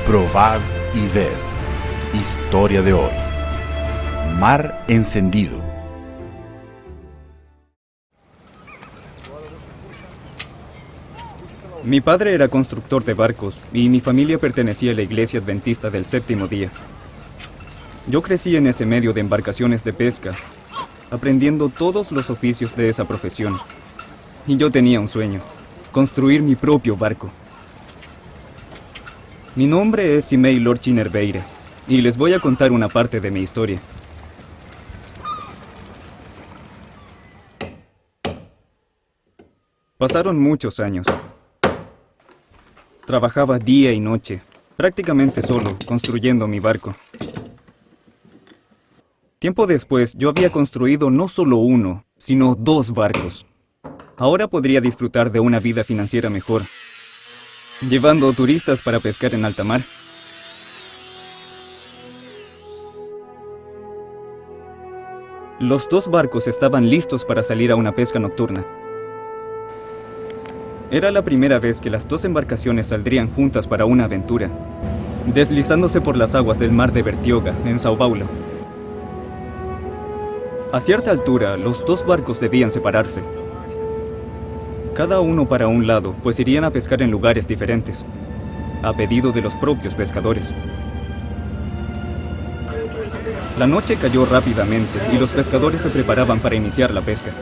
Probad y ved. Historia de hoy. Mar encendido. Mi padre era constructor de barcos y mi familia pertenecía a la Iglesia Adventista del Séptimo Día. Yo crecí en ese medio de embarcaciones de pesca, aprendiendo todos los oficios de esa profesión. Y yo tenía un sueño: construir mi propio barco. Mi nombre es Simei Lorchi Nerveira, y les voy a contar una parte de mi historia. Pasaron muchos años. Trabajaba día y noche, prácticamente solo, construyendo mi barco. Tiempo después, yo había construido no solo uno, sino 2 barcos. Ahora podría disfrutar de una vida financiera mejor, llevando turistas para pescar en alta mar. Los 2 barcos estaban listos para salir a una pesca nocturna. Era la primera vez que las 2 embarcaciones saldrían juntas para una aventura, deslizándose por las aguas del mar de Bertioga, en Sao Paulo. A cierta altura, los 2 barcos debían separarse. Cada uno para un lado, pues irían a pescar en lugares diferentes, a pedido de los propios pescadores. La noche cayó rápidamente y los pescadores se preparaban para iniciar la pesca.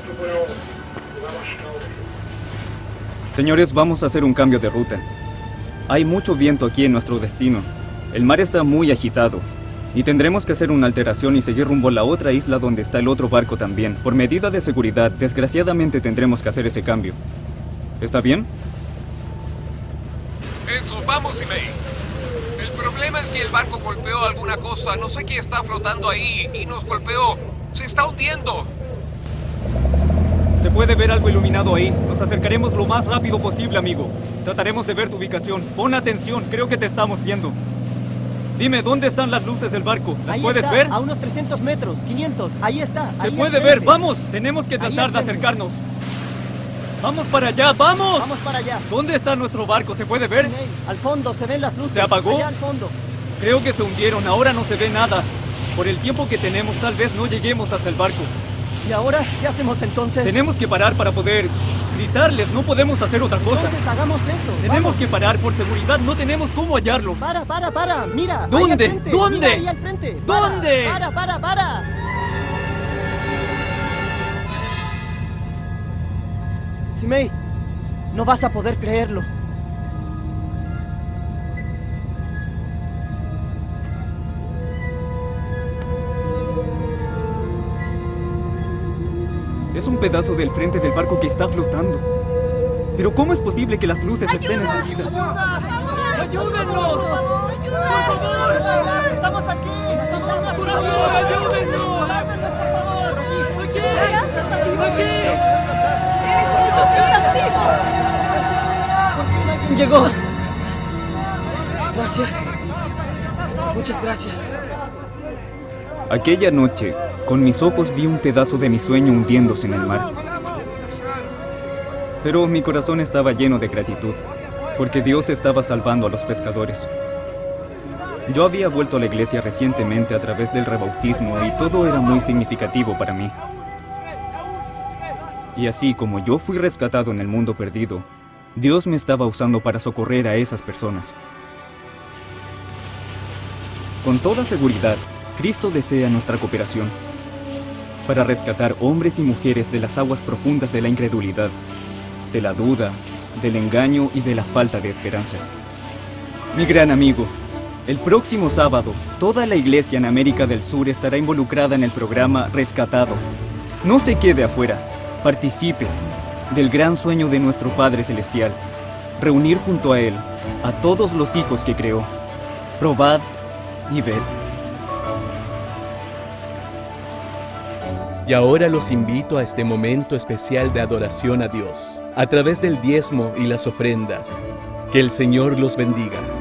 Señores, vamos a hacer un cambio de ruta. Hay mucho viento aquí en nuestro destino. El mar está muy agitado y tendremos que hacer una alteración y seguir rumbo a la otra isla donde está el otro barco también. Por medida de seguridad, desgraciadamente tendremos que hacer ese cambio. ¿Está bien? Eso, vamos, Simei. El problema es que el barco golpeó alguna cosa, no sé qué está flotando ahí, y nos golpeó. Se está hundiendo. Se puede ver algo iluminado ahí. Nos acercaremos lo más rápido posible, amigo. Trataremos de ver tu ubicación. Pon atención, creo que te estamos viendo. Dime, ¿dónde están las luces del barco? ¿Las ahí puedes está, ver? A unos 300 metros, 500. Ahí está. Se puede ver, vamos. Tenemos que tratar de acercarnos. ¡Vamos para allá, vamos! Vamos para allá. ¿Dónde está nuestro barco? ¿Se puede ver? Sí, al fondo se ven las luces. ¿Se apagó? Allá al fondo. Creo que se hundieron, ahora no se ve nada. Por el tiempo que tenemos, tal vez no lleguemos hasta el barco. ¿Y ahora qué hacemos entonces? Tenemos que parar para poder gritarles, no podemos hacer otra cosa. Entonces hagamos eso. Tenemos vamos. que parar, por seguridad, no tenemos cómo hallarlos. Para, mira. ¿Dónde? Ahí al frente. ¿Dónde? Mira, ahí al frente. ¿Dónde? Para. Simei, no vas a poder creerlo. Es un pedazo del frente del barco que está flotando. Pero ¿cómo es posible que las luces estén encendidas? ¡Ayúdennos! ¡Por favor! ¡Estamos aquí! ¡Por favor, ayúdennos! ¡Por favor! ¡Aquí! ¡Llegó! Gracias. Muchas gracias. Aquella noche, con mis ojos vi un pedazo de mi sueño hundiéndose en el mar. Pero mi corazón estaba lleno de gratitud, porque Dios estaba salvando a los pescadores. Yo había vuelto a la iglesia recientemente a través del rebautismo y todo era muy significativo para mí. Y así como yo fui rescatado en el mundo perdido, Dios me estaba usando para socorrer a esas personas. Con toda seguridad, Cristo desea nuestra cooperación para rescatar hombres y mujeres de las aguas profundas de la incredulidad, de la duda, del engaño y de la falta de esperanza. Mi gran amigo, el próximo sábado, toda la iglesia en América del Sur estará involucrada en el programa Rescatado. No se quede afuera, participe del gran sueño de nuestro Padre Celestial, reunir junto a Él a todos los hijos que creó. Probad y ved. Y ahora los invito a este momento especial de adoración a Dios, a través del diezmo y las ofrendas. Que el Señor los bendiga.